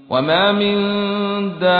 وما من دابة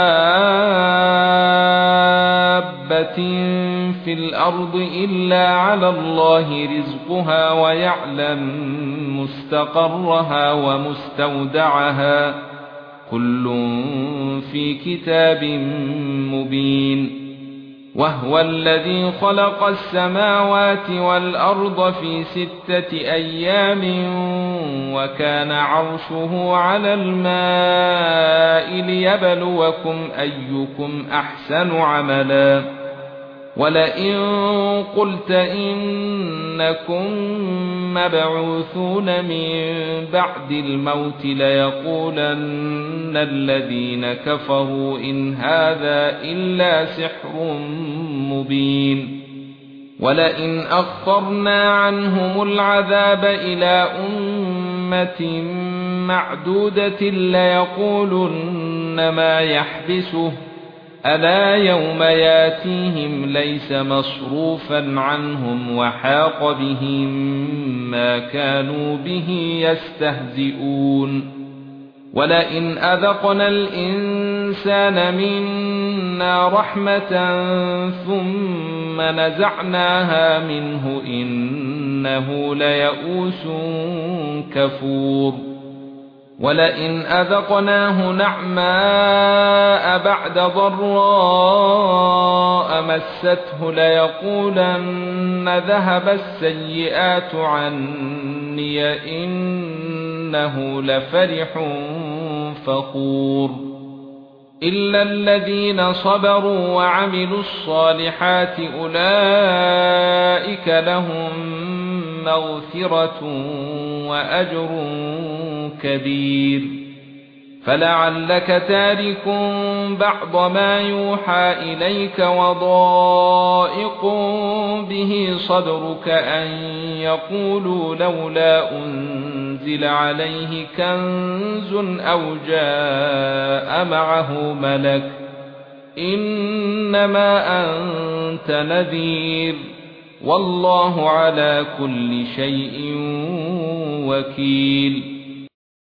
في الأرض إلا على الله رزقها ويعلم مستقرها ومستودعها كل في كتاب مبين وهو الذي خلق السماوات والأرض في 6 أيام وكان عرشه على الماء ليبلوكم أيكم أحسن عملا ولئن قلت إنكم مبعوثون من بعد الموت ليقولن الذين كفروا إن هذا إلا سحر مبين ولئن أخرنا عنهم العذاب إلى أمة معدودة ليقولن ما يحبسه ألا يوم ياتيهم ليس مصروفا عنهم وحاق بهم ما كانوا به يستهزئون ولئن أذقنا الإنسان منا رحمة ثم نزعناها منه إنه ليئوس كفور ولئن أذقناه نعماء بعد ضراء مسته ليقولن ذهب السيئات عني إنه لفرح فخور إلا الذين صبروا وعملوا الصالحات أولئك لهم مغفرة وأجر كبير فلعلك تارك بعض ما يوحى إليك وضائق به صدرك أن يقولوا لولا أنزل عليه كنز أو جاء معه ملك إنما أنت نذير والله على كل شيء وكيل